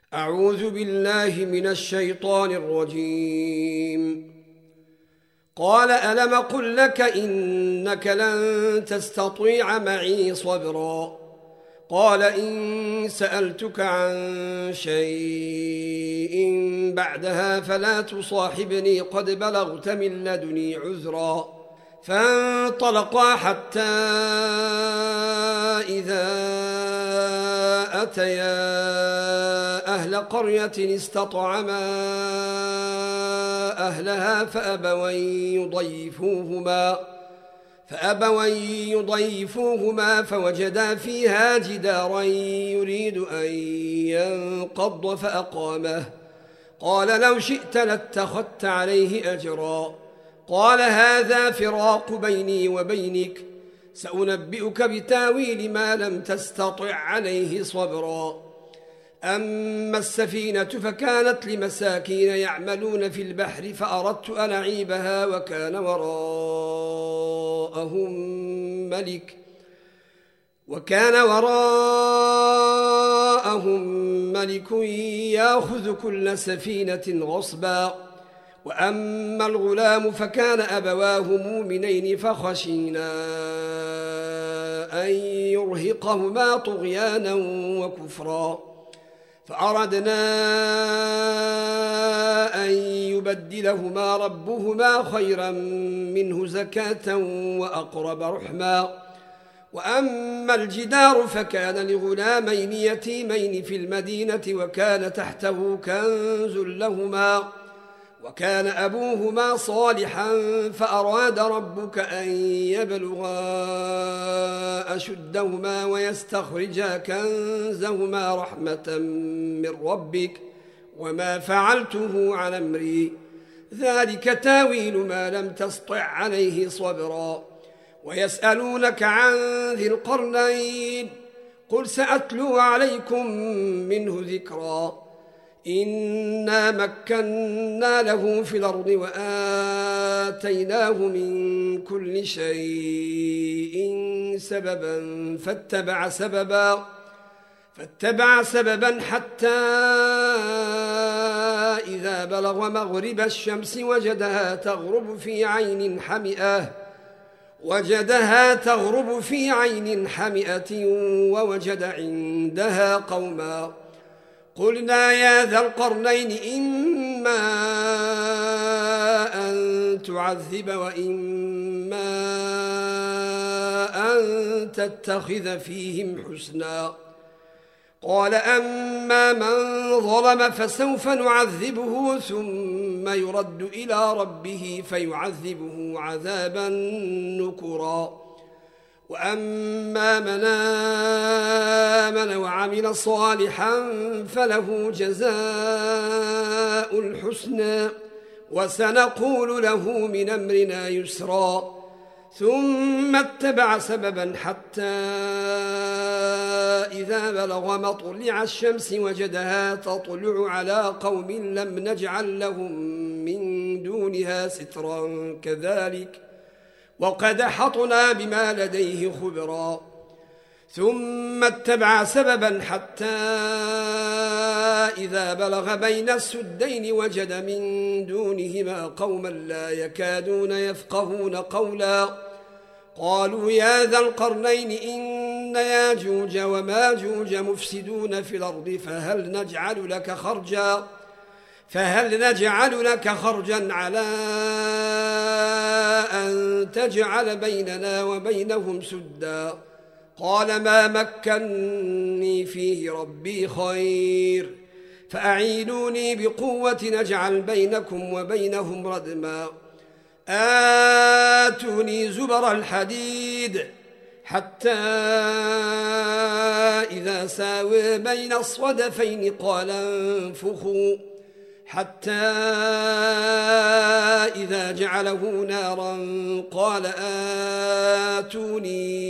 أعوذ بالله من الشيطان الرجيم. قال ألم قل لك إنك لن تستطيع معي صبرا. قال إن سألتك عن شيء بعدها فلا تصاحبني قد بلغت من لدني عذرا. فانطلقا حتى إذا أتيا أهل قرية استطعما أهلها فأبوا يضيفوهما فوجدا فيها جدارا يريد أن ينقض فأقامه. قال لو شئت لاتخذت عليه أجرا. قال هذا فراق بيني وبينك، سأنبئك بتاويل ما لم تستطع عليه صبرا. أما السفينة فكانت لمساكين يعملون في البحر فأردت أن أعيبها وكان وراءهم ملك يأخذ كل سفينة غصبا. وأما الغلام فكان أبواه مؤمنين فخشينا أن يرهقهما طغيانا وكفرا، فأردنا أن يبدلهما ربهما خيرا منه زكاة وأقرب رحما. وأما الجدار فكان لغلامين يتيمين في المدينة وكان تحته كنز لهما وكان أبوهما صالحا فأراد ربك أن يبلغا أشدهما ويستخرجا كنزهما رحمة من ربك وما فعلته عن أمري، ذلك تاويل ما لم تسطع عليه صبرا. ويسألونك عن ذي القرنين قل سأتلو عليكم منه ذكرا. إنا مكنا له في الأرض وآتيناه من كل شيء سببا فاتبع سببا حتى إذا بلغ مغرب الشمس وجدها تغرب في عين حمئة ووجد عندها قوما. قلنا يا ذا القرنين إما أن تعذب وإما أن تتخذ فيهم حسنا. قال أما من ظلم فسوف نعذبه ثم يرد إلى ربه فيعذبه عذابا نكرا. وأما من آمن وعمل صالحا فله جزاء الحسنى وسنقول له من أمرنا يسرا. ثم اتبع سببا حتى إذا بلغ مطلع الشمس وجدها تطلع على قوم لم نجعل لهم من دونها سترا كذلك وقد حطنا بما لديه خبرا. ثم اتبع سببا حتى إذا بلغ بين السدين وجد من دونهما قوما لا يكادون يفقهون قولا. قالوا يا ذا القرنين إن ياجوج وماجوج مفسدون في الأرض فهل نجعل لك خرجا على أن تجعل بيننا وبينهم سدا. قال ما مكني فيه ربي خير فأعينوني بقوة نجعل بينكم وبينهم ردما. آتوني زبر الحديد حتى إذا ساوى بين الصدفين قال انفخوا حتى إذا جعله نارا قال آتوني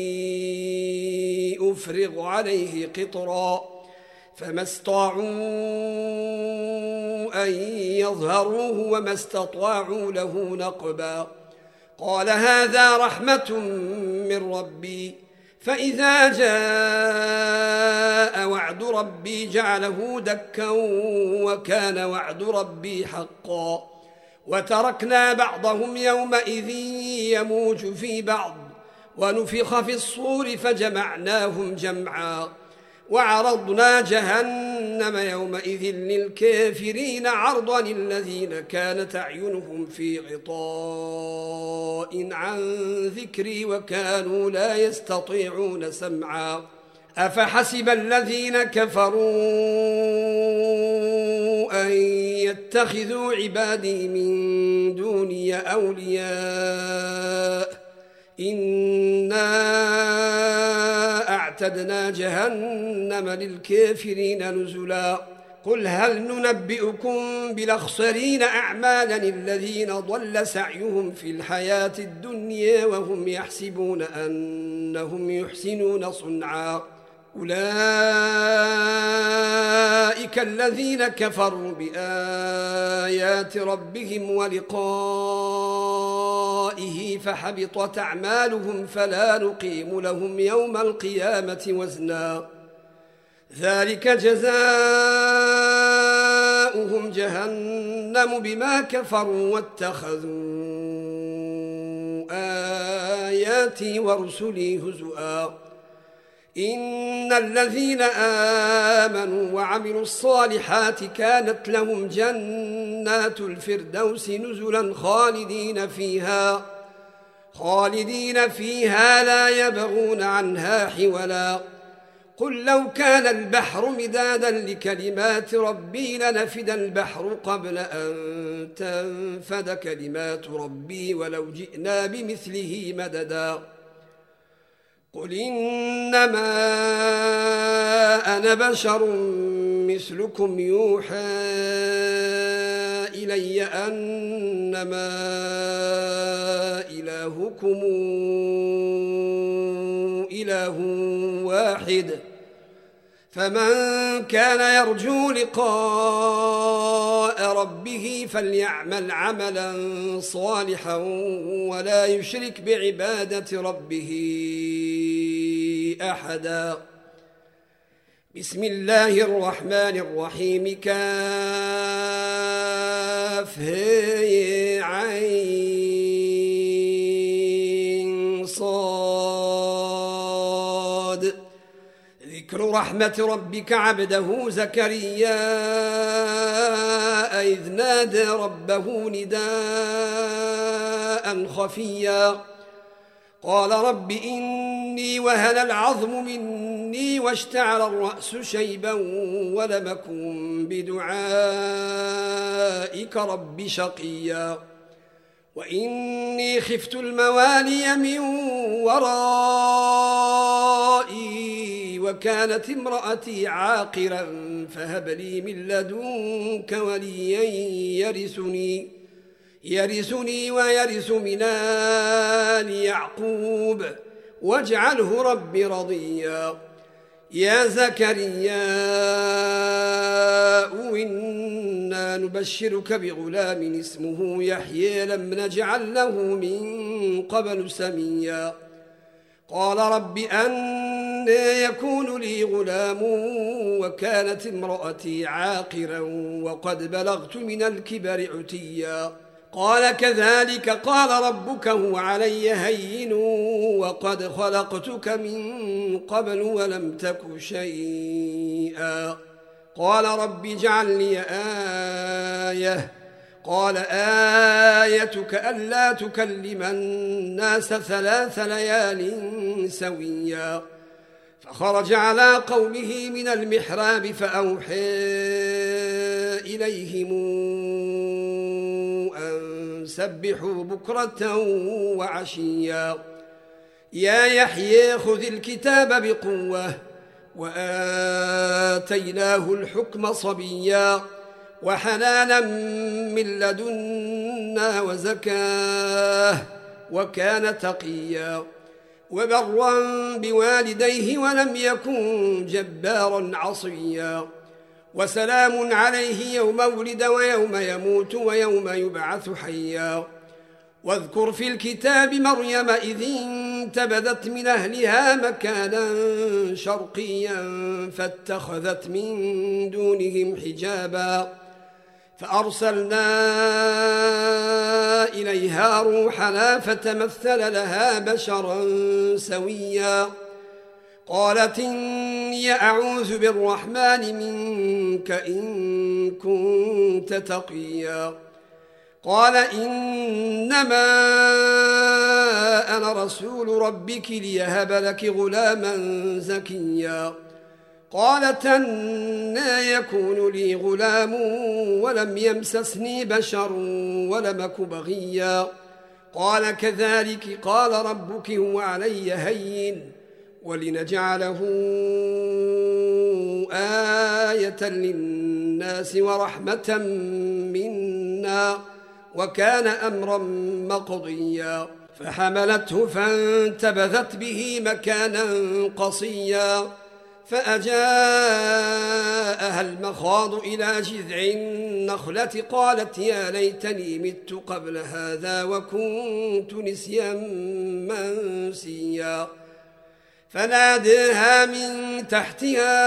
أفرغ عليه قطرا. فما استطاعوا أن يظهروه وما استطاعوا له نقبا. قال هذا رحمة من ربي فإذا جاء وعد ربي جعله دكا وكان وعد ربي حقا وتركنا بعضهم يومئذ يموج في بعض ونفخ في الصور فجمعناهم جمعا وعرضنا جهنم يومئذ للكافرين عرضا الذين كانت أعينهم في غطاء عن ذكري وكانوا لا يستطيعون سمعا أفحسب الذين كفروا أن يتخذوا عبادي من دوني أولياء إنا أعتدنا جهنم للكافرين نزلا قل هل ننبئكم بالأخسرين أعمالا الذين ضل سعيهم في الحياة الدنيا وهم يحسبون أنهم يحسنون صنعا أولئك الذين كفروا بآيات ربهم ولقائه فحبطت أعمالهم فلا نقيم لهم يوم القيامة وزنا ذلك جزاؤهم جهنم بما كفروا واتخذوا آياتي ورسلي هزؤا إن الذين آمنوا وعملوا الصالحات كانت لهم جنات الفردوس نزلا خالدين فيها لا يبغون عنها حولا قل لو كان البحر مدادا لكلمات ربي لنفد البحر قبل أن تنفد كلمات ربي ولو جئنا بمثله مددا قل إنما أنا بشر مثلكم يوحى إلي أنما إلهكم إله واحد فمن كان يرجو لقاء ربه فليعمل عملا صالحا ولا يشرك بعبادة ربه أحدا بسم الله الرحمن الرحيم كافها صاد ذكر رحمة ربك عبده زكريا إذ نادى ربه نداء خفيا قال رب إني وهن العظم مني واشتعل الرأس شيبا ولم أكن بدعائك رب شقيا وإني خفت الموالي من ورائي وكانت امرأتي عاقرا فهب لي من لدنك وليا يرثني ويرث من آل يعقوب واجعله رب رضيا يا زكريا إنا نبشرك بغلام اسمه يحيى لم نجعل له من قبل سميا قال رب أنى يكون لي غلام وكانت امرأتي عاقرا وقد بلغت من الكبر عتيا قال كذلك قال ربك هو علي هين وقد خلقتك من قبل ولم تك شيئا قال رب اجعل لي آية قال آيتك ألا تكلم الناس 3 ليال سويا فخرج على قومه من المحراب فأوحى إليهم أن سبحوا بكرة وعشيا يا يحيى خذ الكتاب بقوة وآتيناه الحكم صبيا وحنانا من لدنا وزكاه وكان تقيا وبرا بوالديه ولم يكن جبارا عصيا وسلام عليه يوم ولد ويوم يموت ويوم يبعث حيا واذكر في الكتاب مريم إذ فانتبذت من أهلها مكانا شرقيا فاتخذت من دونهم حجابا فأرسلنا إليها روحنا فتمثل لها بشرا سويا قالت إني أعوذ بالرحمن منك إن كنت تقيا قال إنما أنا رسول ربك ليهب لك غلاما زكيا قالت أنى يكون لي غلام ولم يمسسني بشر ولم أك بغيا قال كذلك قال ربك هو علي هين ولنجعله آية للناس ورحمة منا وكان أمرا مقضيا فحملته فانتبذت به مكانا قصيا فأجاءها المخاض إلى جذع النخلة قالت يا ليتني مت قبل هذا وكنت نسيا منسيا فناداها من تحتها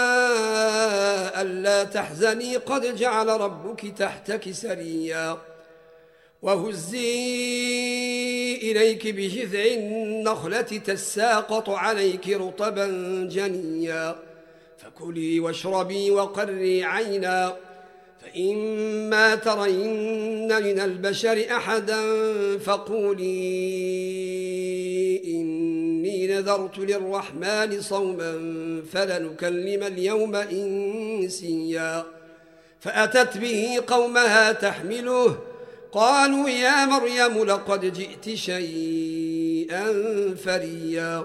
ألا تحزني قد جعل ربك تحتك سريا وهزي إليك بجذع النخلة تساقط عليك رطبا جنيا فكلي واشربي وقري عينا فإما ترين من البشر أحدا فقولي إني نذرت للرحمن صوما فلنكلم اليوم إنسيا فأتت به قومها تحمله قالوا يا مريم لقد جئت شيئا فريا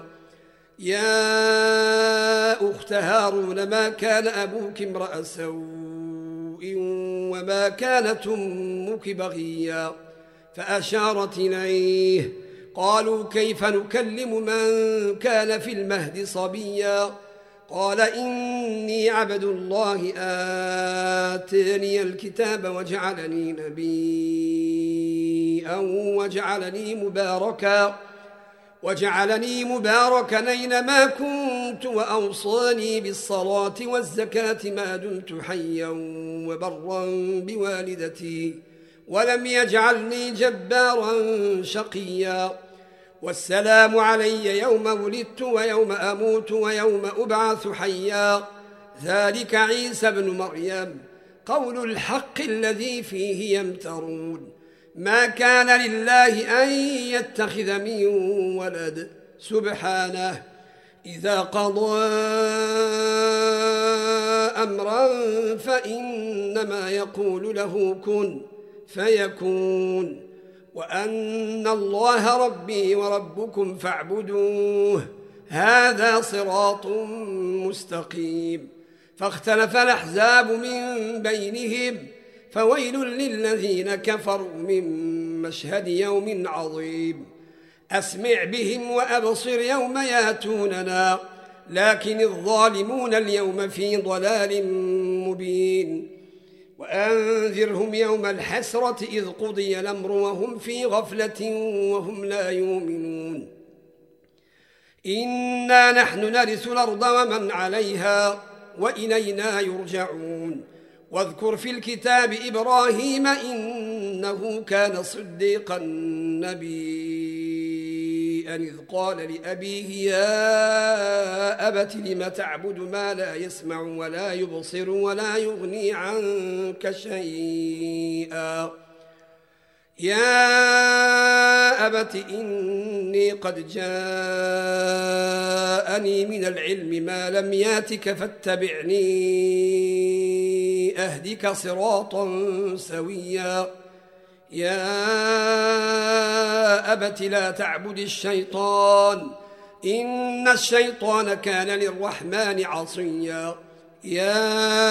يا أخت هارون ما كان أبوك امرأ سوء وما كانت أمك بغيا فأشارت إليه قالوا كيف نكلم من كان في المهد صبيا قال إني عبد الله آتاني الكتاب وجعلني نبيا وجعلني مباركا أينما كنت وأوصاني بالصلاة والزكاة ما دمت حيا وبرا بوالدتي ولم يجعلني جبارا شقيا والسلام علي يوم ولدت ويوم أموت ويوم أبعث حيا ذلك عيسى بن مريم قول الحق الذي فيه يمترون ما كان لله أن يتخذ من ولد سبحانه إذا قضى أمرا فإنما يقول له كن فيكون وأن الله ربي وربكم فاعبدوه هذا صراط مستقيم فاختلف الأحزاب من بينهم فويل للذين كفروا من مشهد يوم عظيم أسمع بهم وأبصر يوم ياتوننا لكن الظالمون اليوم في ضلال مبين وأنذرهم يوم الحسرة إذ قضي الأمر وهم في غفلة وهم لا يؤمنون إنا نحن نرث الأرض ومن عليها وإلينا يرجعون واذكر في الكتاب إبراهيم إنه كان صديقا نبيا إذ قال لأبيه يا أبت لم تعبد ما لا يسمع ولا يبصر ولا يغني عنك شيئا يا أبت إني قد جاءني من العلم ما لم ياتك فاتبعني أهدك صراطا سويا يا أبت لا تعبد الشيطان إن الشيطان كان للرحمن عصيا يا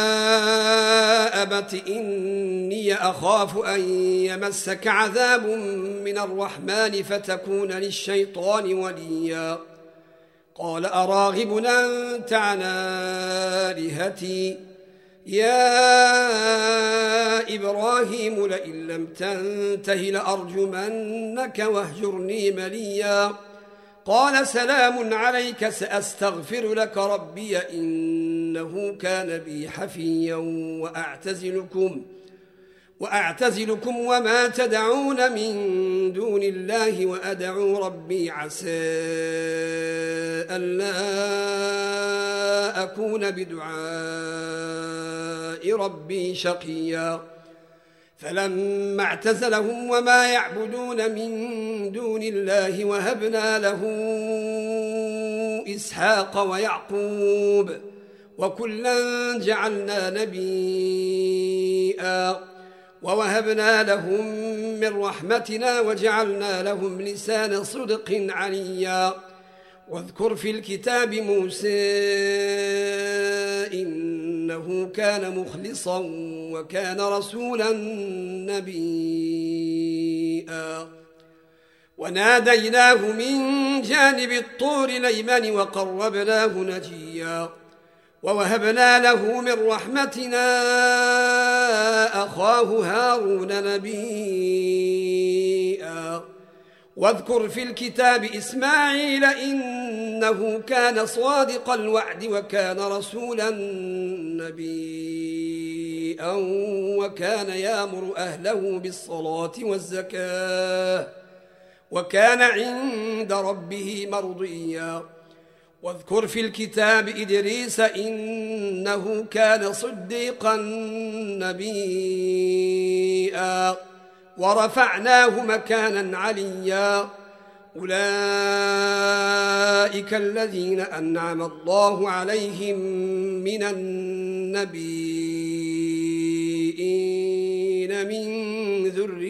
أبت إني أخاف أن يمسك عذاب من الرحمن فتكون للشيطان وليا قال أراغب أنت عن آلهتي يا إبراهيم لئن لم تنته لأرجمنك واهجرني مليا قال سلام عليك سأستغفر لك ربي إنه كان بي حفيا وأعتزلكم وما تدعون من دون الله وأدعو ربي عسى ألا أكون بدعاء ربي شقيا فلما اعتزلهم وما يعبدون من دون الله وهبنا له إسحاق ويعقوب وكلا جعلنا نبيا ووهبنا لهم من رحمتنا وجعلنا لهم لسان صدق عليا واذكر في الكتاب موسى إنه كان مخلصا وكان رسولا نبيا وناديناه من جانب الطور الأيمن وقربناه نجيا ووهبنا له من رحمتنا أخاه هارون نبيا واذكر في الكتاب إسماعيل إنه كان صادق الوعد وكان رسولا نبيا وكان يأمر أهله بالصلاة والزكاة وكان عند ربه مرضيا واذكر في الكتاب إدريس إنه كان صديقا نبيا ورفعناه مكانا عليا أولئك الذين أنعم الله عليهم من النبيين من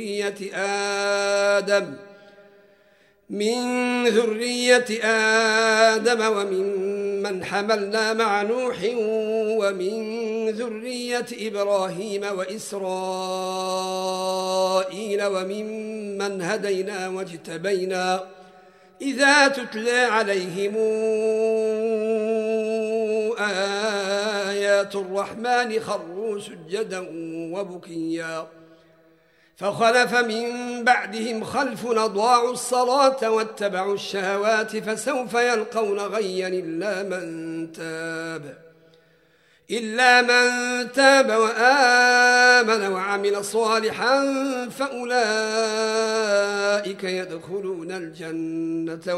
ذرية آدم وممن حملنا مع نوح ومن ذرية إبراهيم وإسرائيل وممن هدينا واجتبينا إذا تتلى عليهم آيات الرحمن خروا سجدا وبكيا فخلف من بعدهم خلف أضاعوا الصلاة واتبعوا الشهوات فسوف يلقون غيا إلا من تاب وآمن وعمل صالحا فأولئك يدخلون الجنة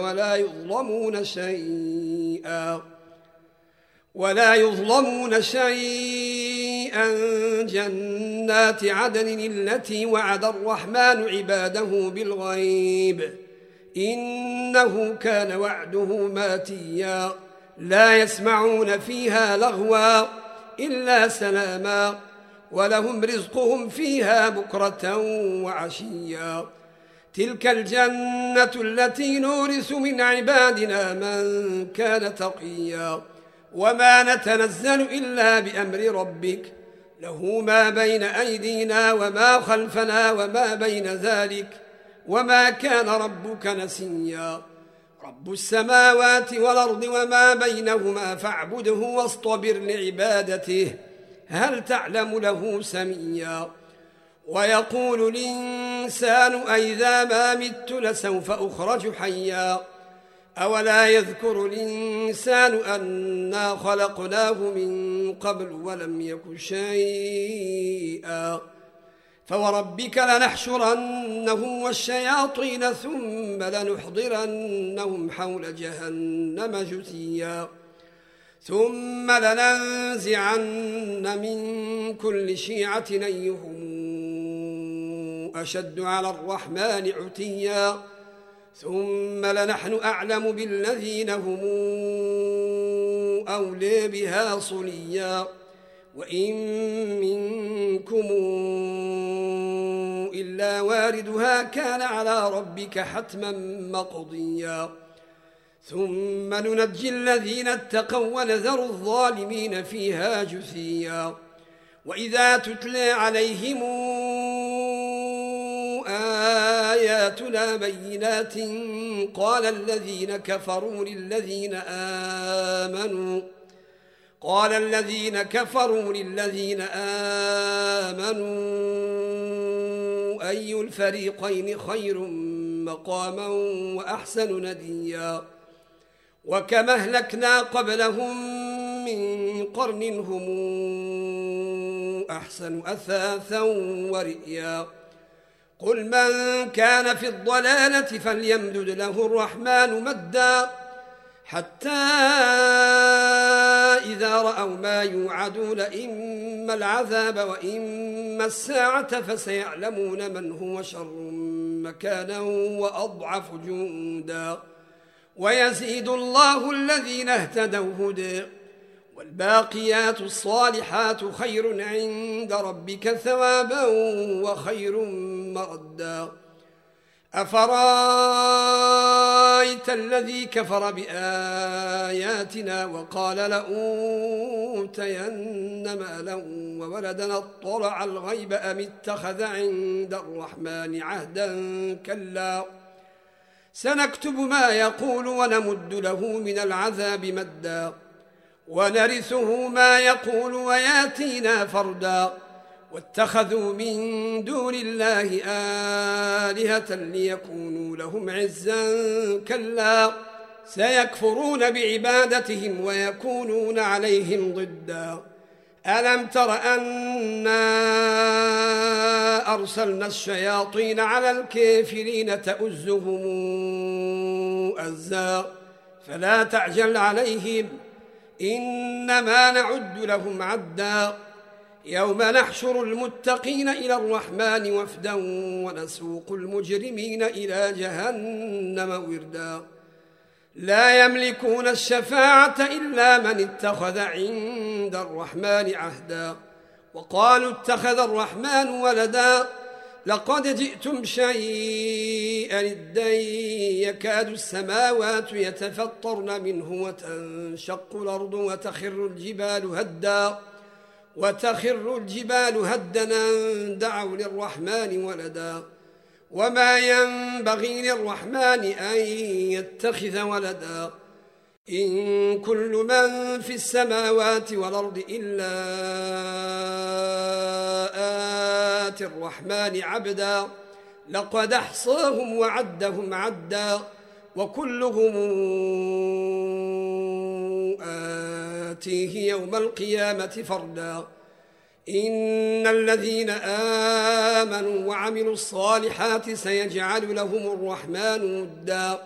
ولا يظلمون شيئا جنات عدن التي وعد الرحمن عباده بالغيب إنه كان وعده ماتيا لا يسمعون فيها لغوا إلا سلاما ولهم رزقهم فيها بكرة وعشيا تلك الجنة التي نورث من عبادنا من كان تقيا وما نتنزل إلا بأمر ربك له ما بين أيدينا وما خلفنا وما بين ذلك وما كان ربك نسيا رب السماوات والأرض وما بينهما فاعبده واصطبر لعبادته هل تعلم له سميا ويقول الإنسان أئذا ما مت لسوف أخرج حيا أولا يذكر الإنسان أنا خلقناه من قبل ولم يك شيئا فوربك لنحشرنهم والشياطين ثم لنحضرنهم حول جهنم جثيا ثم لننزعن من كل شيعة أيهم أشد على الرحمن عتيا ثم لنحن أعلم بالذين هم أولي بها صليا وإن منكم إلا واردها كان على ربك حتما مقضيا ثم ننجي الذين اتقوا ونذر الظالمين فيها جثيا وإذا تتلى عليهم آياتنا بينات قال الذين كفروا للذين آمنوا أي الفريقين خير مقاما وأحسن نديا وكما أهلكنا قبلهم من قرن هم أحسن أثاثا ورئيا قل من كان في الضلالة فليمدد له الرحمن مدا حتى إذا رأوا ما يوعدون إما العذاب وإما الساعة فسيعلمون من هو شر مكانا وأضعف جندا ويزيد الله الذين اهتدوا هدى والباقيات الصالحات خير عند ربك ثوابا وخير مردا أفرأيت الذي كفر بآياتنا وقال لأوتين مالا وولدا اطلع الغيب أم اتخذ عند الرحمن عهدا كلا سنكتب ما يقول ونمد له من العذاب مدا ونرثه ما يقول وياتينا فردا واتخذوا من دون الله آلهة ليكونوا لهم عزا كلا سيكفرون بعبادتهم ويكونون عليهم ضدا ألم تر أنا أرسلنا الشياطين على الكافرين تؤزهم أزا فلا تعجل عليهم إنما نعد لهم عدا يوم نحشر المتقين إلى الرحمن وفدا ونسوق المجرمين إلى جهنم وردا لا يملكون الشفاعة إلا من اتخذ عند الرحمن عهدا وقالوا اتخذ الرحمن ولدا لقد جئتم شيئا إدا يكاد السماوات يتفطرن منه وتنشق الأرض وتخر الجبال هدا دعوا للرحمن ولدا وما ينبغي للرحمن أن يتخذ ولدا إن كل من في السماوات والأرض إلا آتي الرحمن عبدا لقد أحصاهم وعدهم عدا وكلهم آتيه يوم القيامة فردا إن الذين آمنوا وعملوا الصالحات سيجعل لهم الرحمن ودا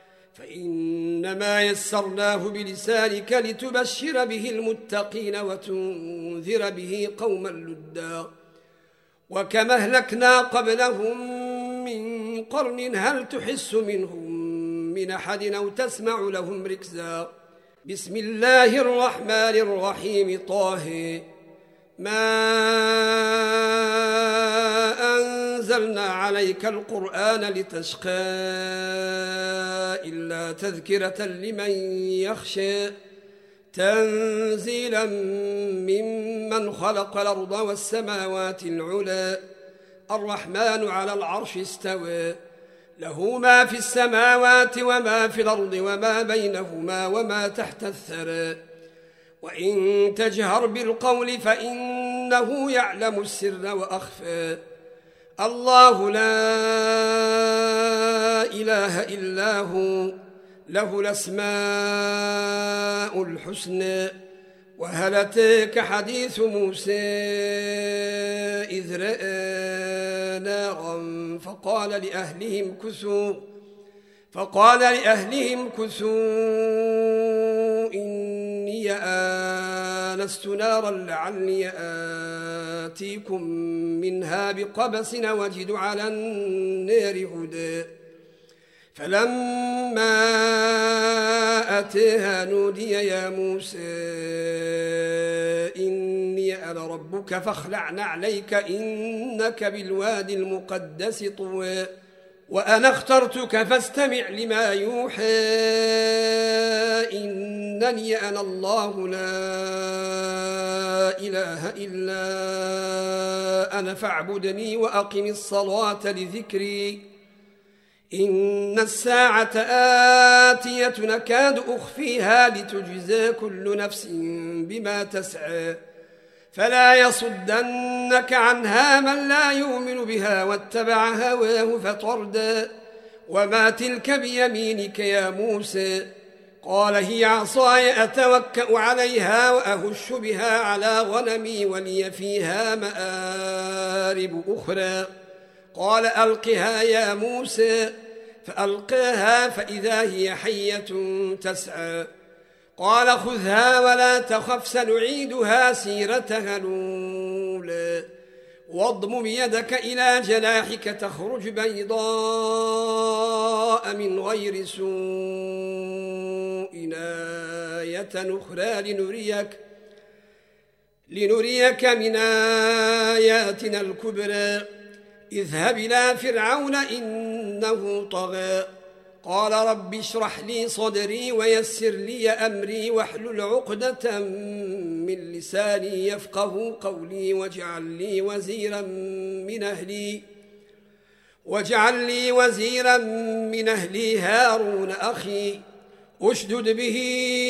فإنما يسرناه بلسانك لتبشر به المتقين وتنذر به قوما لدا وكما أهلكنا قبلهم من قرن هل تحس منهم من أحد أو تسمع لهم ركزا بسم الله الرحمن الرحيم طه ما أنزلنا عليك القرآن لتشقى إلا تذكرة لمن يخشى تنزيلا ممن خلق الأرض والسماوات العلى الرحمن على العرش استوى له ما في السماوات وما في الأرض وما بينهما وما تحت الثرى وإن تجهر بالقول فإنه يعلم السر وأخفى الله لا إله إلا هو له الأسماء الحسنى وهل أتاك حديث موسى إذ رأى نارا فقال لأهلهم كثوا إني آنست نارا لعلي آتيكم منها بقبس وجد على النار هدى فلما أتاها نودي يا موسى إني أنا ربك فاخلع نعليك إنك بالوادي المقدس طوى وأنا اخترتك فاستمع لما يوحى إنني أنا الله لا إله إلا أنا فاعبدني وأقم الصلاة لذكري إن الساعة آتية نكاد أخفيها لتجزى كل نفس بما تسعى فلا يصدنك عنها من لا يؤمن بها واتبع هواه فتردى وما تلك بيمينك يا موسى قال هي عصاي أتوكأ عليها وأهش بها على غنمي ولي فيها مآرب أخرى. قال ألقها يا موسى، فألقاها فإذا هي حية تسعى. قال خذها ولا تخف سنعيدها سيرتها الأولى واضمم يدك إلى جناحك تخرج بيضاء من غير سوء آية أخرى لنريك من آياتنا الكبرى. اذهب إلى فرعون إنه طغى. قال رب اشرح لي صدري ويسر لي أمري واحلل عقدة من لساني يفقه قولي واجعل لي وزيرا من أهلي هارون أخي أشدد به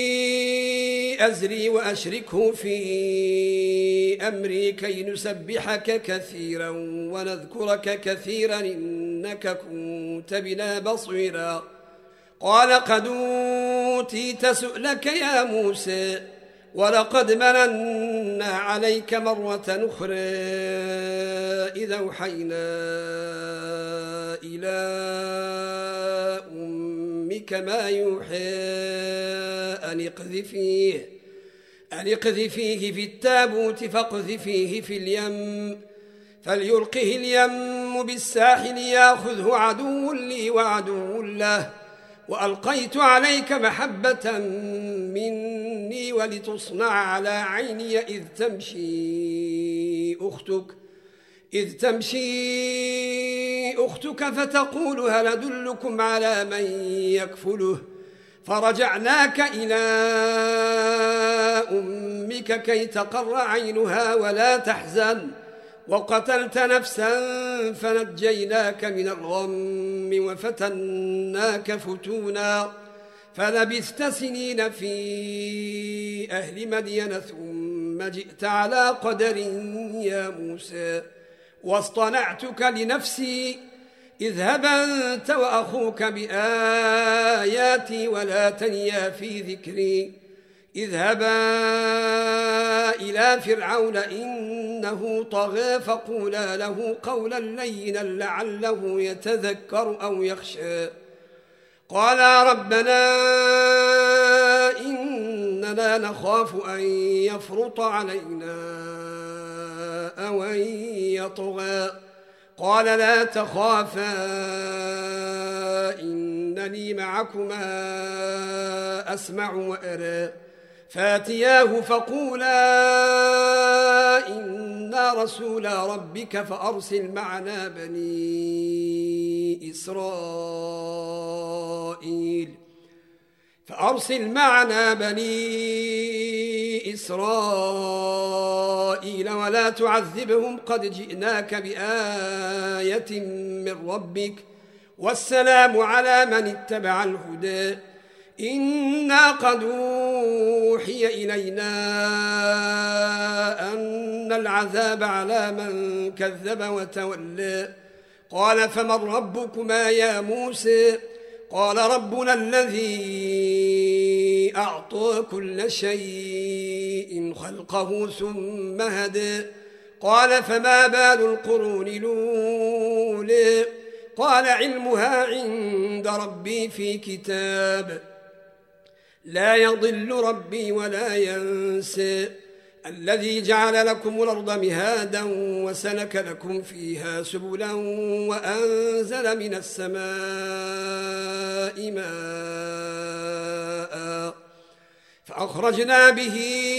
أزري وأشركه في أمري كي نسبحك كثيرا ونذكرك كثيرا إنك كنت بنا بصيرا. قال قد أوتيت سؤلك يا موسى ولقد مننا عليك مرة أخرى إذا أوحينا إلى أمك ما يوحى أن اقذفيه في التابوت فاقذفيه في اليم فليلقه اليم بالساحل ياخذه عدو لي وعدو له وألقيت عليك محبة مني ولتصنع على عيني إذ تمشي أختك فتقول هل أدلكم على من يكفله. فرجعناك إلى أمك كي تقر عينها ولا تحزن وقتلت نفسا فنجيناك من الغم وفتناك فتونا فلبثت سنين في أهل مدين ثم جئت على قدر يا موسى واصطنعتك لنفسي اذهب أنت وأخوك بآياتي ولا تنيا في ذكري اذهبا إلى فرعون إنه طغى فقولا له قولا لينا لعله يتذكر أو يخشى. قالا ربنا إننا نخاف أن يفرط علينا أو أن يطغى. قال لا تخافا إنني معكما أسمع وأرى. فاتياه فقولا إنا رسولا ربك فأرسل معنا بني إسرائيل ولا تعذبهم قد جئناك بآية من ربك والسلام على من اتبع الهدى. إنا قد أوحي إلينا أن العذاب على من كذب وتولى. قال فمن ربكما يا موسى؟ قال ربنا الذي أعطى كل شيء خلقه ثم هدى. قال فما بال القرون الأولى؟ قال علمها عند ربي في كتاب لا يضل ربي ولا ينسى. الذي جعل لكم الأرض مهادا وسلك لكم فيها سبلا وأنزل من السماء ماء فأخرجنا به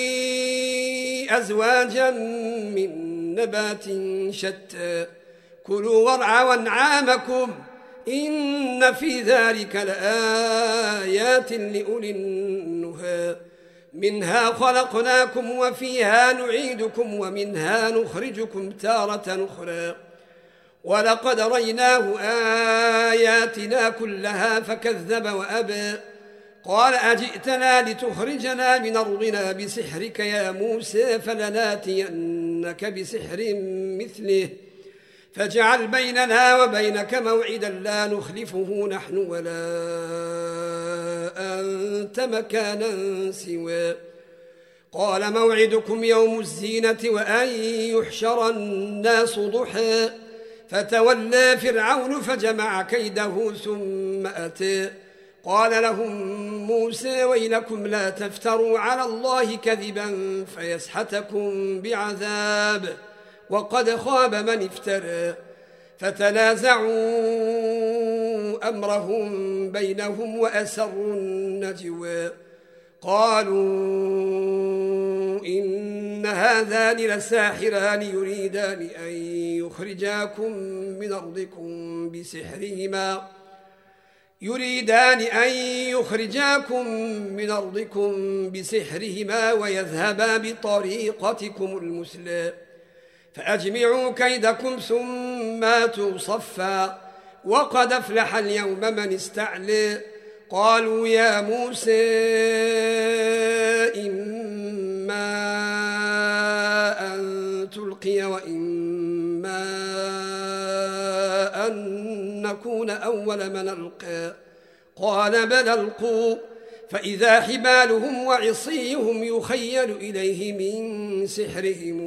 أزواجا من نبات شتى كلوا وارعوا أنعامكم إن في ذلك لآيات لأولي النهى. منها خلقناكم وفيها نعيدكم ومنها نخرجكم تارة أخرى. ولقد ريناه آياتنا كلها فكذب وأبى. قال أجئتنا لتخرجنا من أرضنا بسحرك يا موسى فلناتينك بسحر مثله فاجعل بيننا وبينك موعدا لا نخلفه نحن ولا أنت أنت مكانا سوى قال موعدكم يوم الزينة وأن يحشر الناس ضحى فتولى فرعون فجمع كيده ثم أتى قال لهم موسى ويلكم لا تفتروا على الله كذبا فيسحتكم بعذاب وقد خاب من افترى فتنازعوا أمرهم بينهم وأسروا النجوى قالوا إن هذان لساحران يريدان أن يخرجاكم من أرضكم بسحرهما ويذهبا بطريقتكم المثلى فأجمعوا كيدكم ثم آتوا صفا وقد أفلح اليوم من استعلى قالوا يا موسى إما أن تلقي وإما أن نكون أول من ألقى قال بل ألقوا فإذا حبالهم وعصيهم يخيل إليه من سحرهم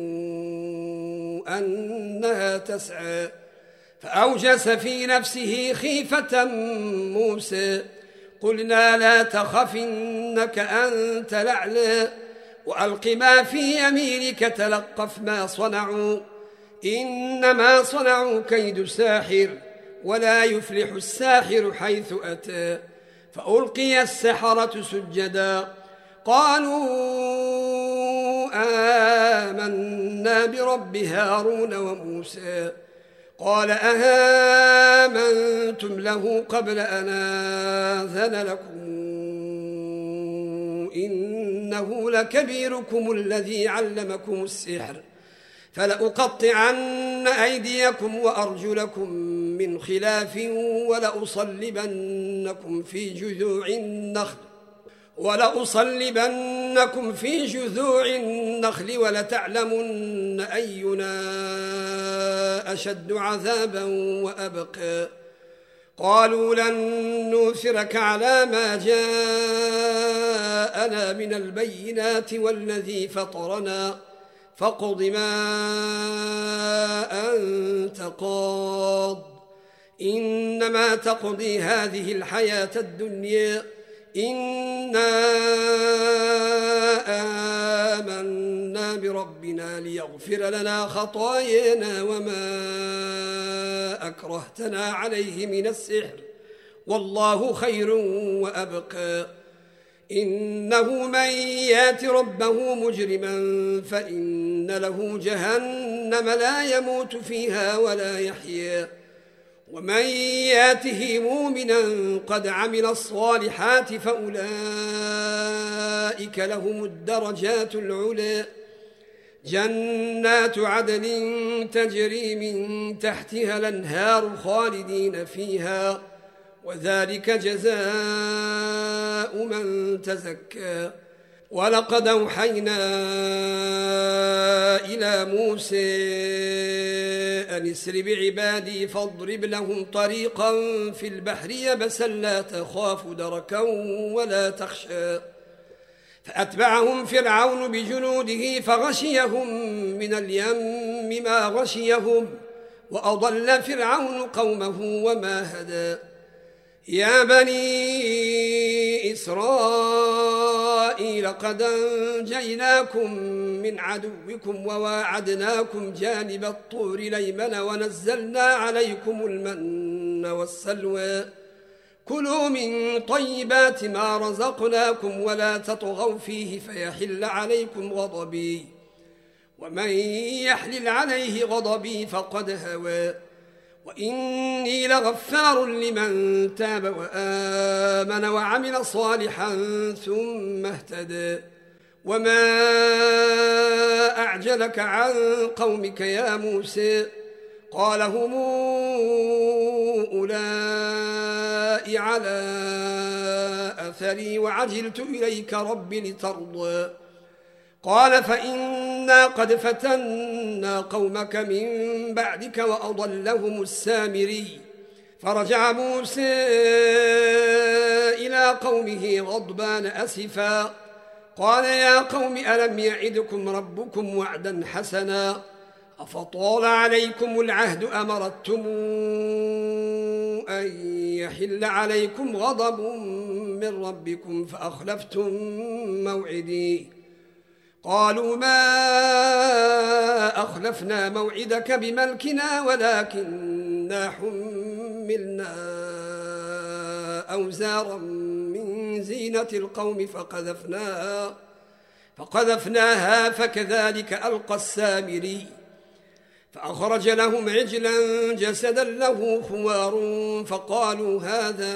أنها تسعى فأوجس في نفسه خيفة موسى قلنا لا تخف إنك أنت الأعلى وألق ما في يمينك تلقف ما صنعوا إنما صنعوا كيد ساحر ولا يفلح الساحر حيث أتى فألقي السحرة سجدا قالوا آمنا برب هارون وموسى قال أهامنتم له قبل أن آذن لكم إنه لكبيركم الذي علمكم السحر فلأقطعن أيديكم وأرجلكم من خلاف ولأصلبنكم في جذوع النخل ولتعلمن أينا أشد عذابا وأبقى قالوا لن نؤثرك على ما جاءنا من البينات والذي فطرنا فاقض ما أنت قاض إنما تقضي هذه الحياة الدنيا إنا آمنا بربنا ليغفر لنا خطايانا وما أكرهتنا عليه من السحر والله خير وأبقى إنه من يات ربه مجرما فإن له جهنم لا يموت فيها ولا يحيا ومن ياته مؤمنا قد عمل الصالحات فأولئك لهم الدرجات العلى جنات عدن تجري من تحتها الأنهار خالدين فيها وذلك جزاء من تزكى ولقد أوحينا إلى موسى أن اسر بعبادي فاضرب لهم طريقا في البحر يبسا لا تخاف دركا ولا تخشى فأتبعهم فرعون بجنوده فغشيهم من اليم ما غشيهم وأضل فرعون قومه وما هدى يا بني إسرائيل قد أنجيناكم من عدوكم وواعدناكم جانب الطور الأيمن ونزلنا عليكم المن والسلوى كلوا من طيبات ما رزقناكم ولا تطغوا فيه فيحل عليكم غضبي ومن يحلل عليه غضبي فقد هوى وإني لغفار لمن تاب وآمن وعمل صالحا ثم اهتدى وما أعجلك عن قومك يا موسى قال هم أولئك على أثري وعجلت إليك رب لترضى قال فإنا قد فتنا قومك من بعدك وأضلهم السامري فرجع موسى إلى قومه غضبان أسفا قال يا قوم ألم يعدكم ربكم وعدا حسنا أفطال عليكم العهد أمرتم أن يحل عليكم غضب من ربكم فأخلفتم موعدي قالوا ما أخلفنا موعدك بملكنا ولكننا حملنا أوزارا من زينة القوم فقذفناها فكذلك ألقى السامري فأخرج لهم عجلا جسدا له خوار فقالوا هذا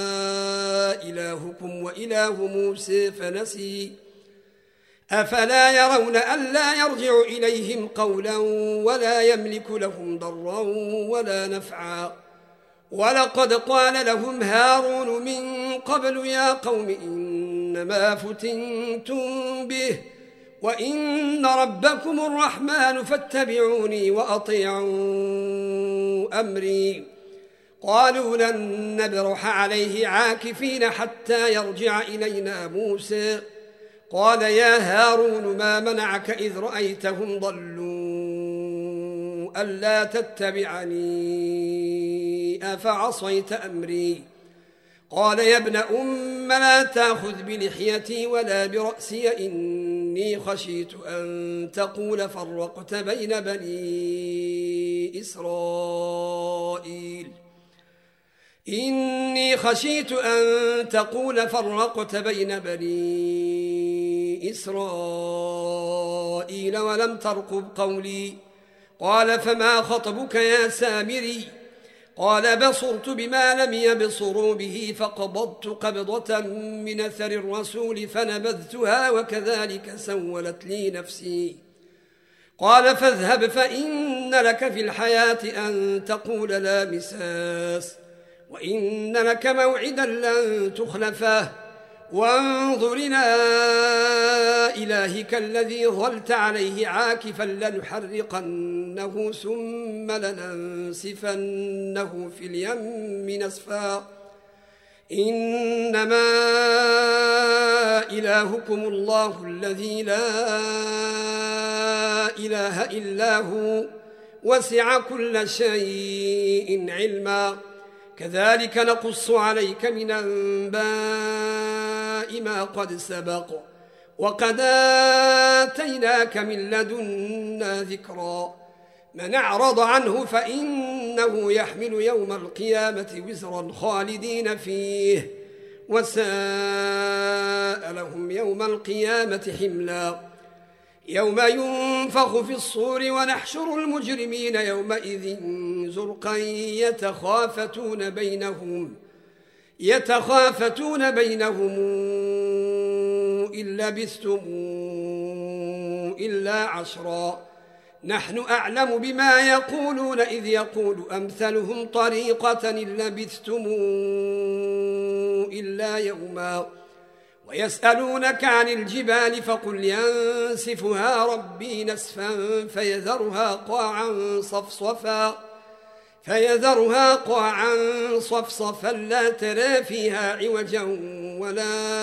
إلهكم وإله موسى فنسي أفلا يرون ألا يرجع إليهم قولا ولا يملك لهم ضرا ولا نفعا ولقد قال لهم هارون من قبل يا قوم إنما فتنتم به وإن ربكم الرحمن فاتبعوني وأطيعوا أمري قالوا لن نبرح عليه عاكفين حتى يرجع إلينا موسى قال يا هارون ما منعك إذ رأيتهم ضلوا ألا تتبعني أفعصيت أمري قال يا ابن أم لا تأخذ بلحيتي ولا برأسي إني خشيت أن تقول فرقت بين بني إسرائيل ولم ترقب قولي قال فما خطبك يا سامري قال بصرت بما لم يبصروا به فقبضت قبضة من أثر الرسول فنبذتها وكذلك سولت لي نفسي قال فاذهب فإن لك في الحياة أن تقول لا مساس وإن لك موعدا لن تخلفه وانظر إلى إلهك الذي ظلت عليه عاكفا لنحرقنه ثم لننسفنه في اليم نسفا إنما إلهكم الله الذي لا إله إلا هو وسع كل شيء علما كذلك نقص عليك من أنباء ما قد سبق وقد آتيناك من لدنا ذكرا من أعرض عنه فإنه يحمل يوم القيامة وزرا خالدين فيه وساء لهم يوم القيامة حملا يوم ينفخ في الصور ونحشر المجرمين يومئذ زرقا يتخافتون بينهم إن لبثتم إلا عشرا نحن أعلم بما يقولون إذ يقول أمثلهم طريقة إن لبثتم إلا يوما ويسألونك عن الجبال فقل ينسفها ربي نسفا فيذرها قاعا صفصفا لا ترى فيها عوجا ولا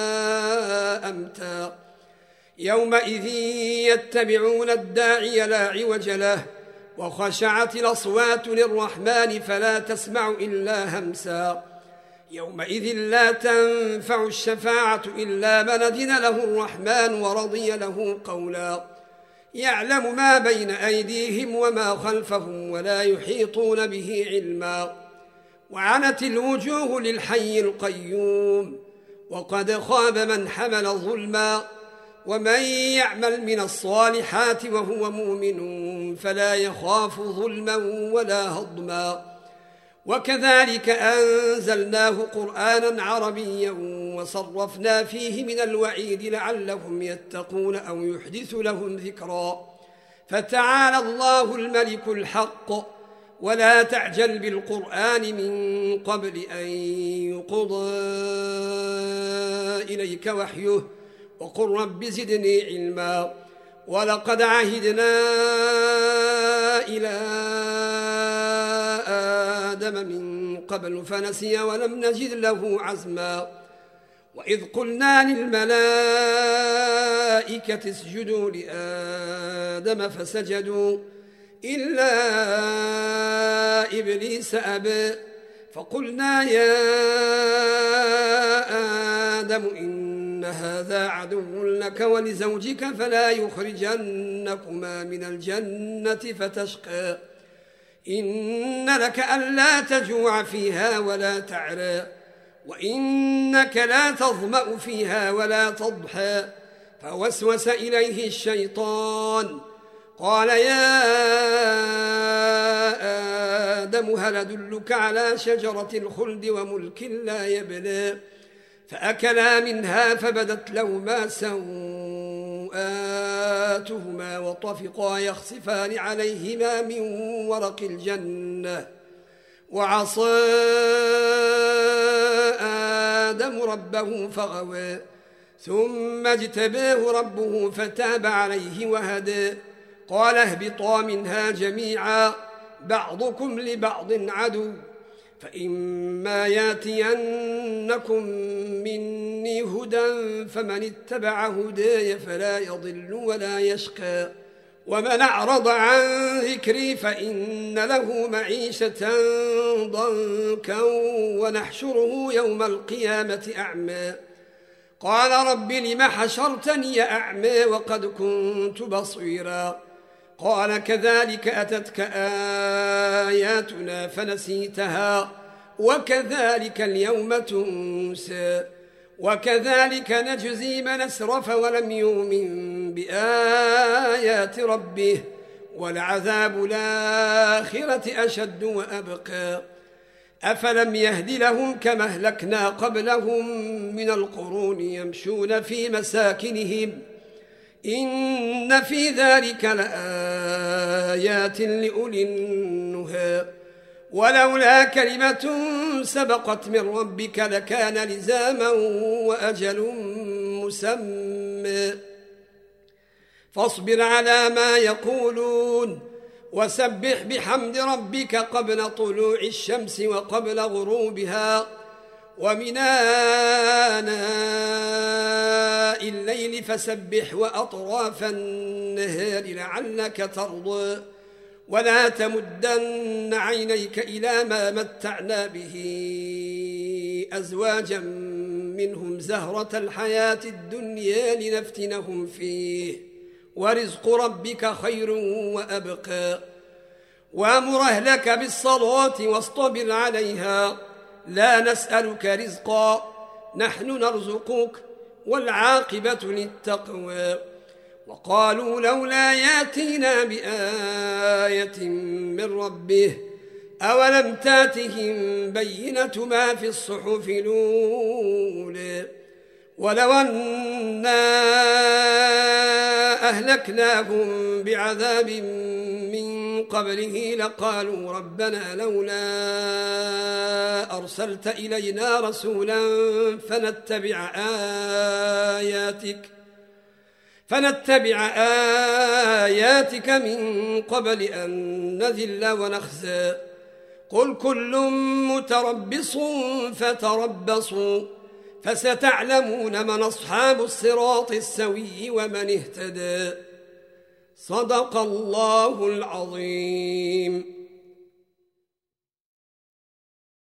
أمتا يومئذ يتبعون الداعي لا عوج له وخشعت الأصوات للرحمن فلا تسمع إلا همسا يومئذ لا تنفع الشفاعة إلا من أذن له الرحمن ورضي له قولا يعلم ما بين أيديهم وما خلفهم ولا يحيطون به علما وعنت الوجوه للحي القيوم وقد خاب من حمل ظلما ومن يعمل من الصالحات وهو مؤمن فلا يخاف ظلما ولا هضما وكذلك أنزلناه قرآنا عربيا وصرفنا فيه من الوعيد لعلهم يتقون أو يحدث لهم ذكرا فتعالى الله الملك الحق ولا تعجل بالقرآن من قبل أن يقضى إليك وحيه وقل رب زدني علما ولقد عهدنا إلى آدم من قبل فنسي ولم نجد له عزما وإذ قلنا للملائكة اسجدوا لآدم فسجدوا إلا إبليس أبى فقلنا يا آدم إن هذا عدو لك ولزوجك فلا يخرجنكما من الجنة فتشقى إن لك ألا تجوع فيها ولا تعرى وإنك لا تظمأ فيها ولا تضحى فوسوس إليه الشيطان قال يا آدم هل أدلك على شجرة الخلد وملك لا يبلى فأكلا منها فبدت لهما سوآتهما وطفقا يخصفان عليهما من ورق الجنة وعصى آدم ربه فغوى ثم اجتباه ربه فتاب عليه وهدى قال اهبطا منها جميعا بعضكم لبعض عدو فإما ياتينكم مني هدى فمن اتبع هداي فلا يضل ولا يشقى ومن أعرض عن ذكري فإن له معيشة ضنكا ونحشره يوم القيامة أعمى قال رب لم حشرتني أعمى وقد كنت بصيرا قال كذلك أتتك آياتنا فنسيتها وكذلك اليوم تنسى وكذلك نجزي من أسرف ولم يؤمن بآيات ربه ولعذاب الآخرة أشد وأبقى أفلم يهد لهم كما أهلكنا قبلهم من القرون يمشون في مساكنهم إن في ذلك لآيات لأولي النهى ولولا كلمة سبقت من ربك لكان لزاما وأجل مسمى فاصبر على ما يقولون وسبح بحمد ربك قبل طلوع الشمس وقبل غروبها ومن آناء الليل فسبح وأطراف النهار لعلك ترضى ولا تمدن عينيك إلى ما متعنا به أزواجا منهم زهرة الحياة الدنيا لنفتنهم فيه ورزق ربك خير وأبقى وأمر أهلك بالصلاة واصطبر عليها لا نسألك رزقا نحن نرزقك والعاقبة للتقوى وقالوا لولا ياتينا بآية من ربه أولم تاتهم بينة ما في الصحف الأولى ولو أنا أهلكناهم بعذاب من قبله لقالوا ربنا لولا أرسلت إلينا رسولا فنتبع آياتك من قبل أن نذل ونخزى قل كل متربص فتربصوا فستعلمون من أصحاب الصراط السوي ومن اهتدى صدق الله العظيم.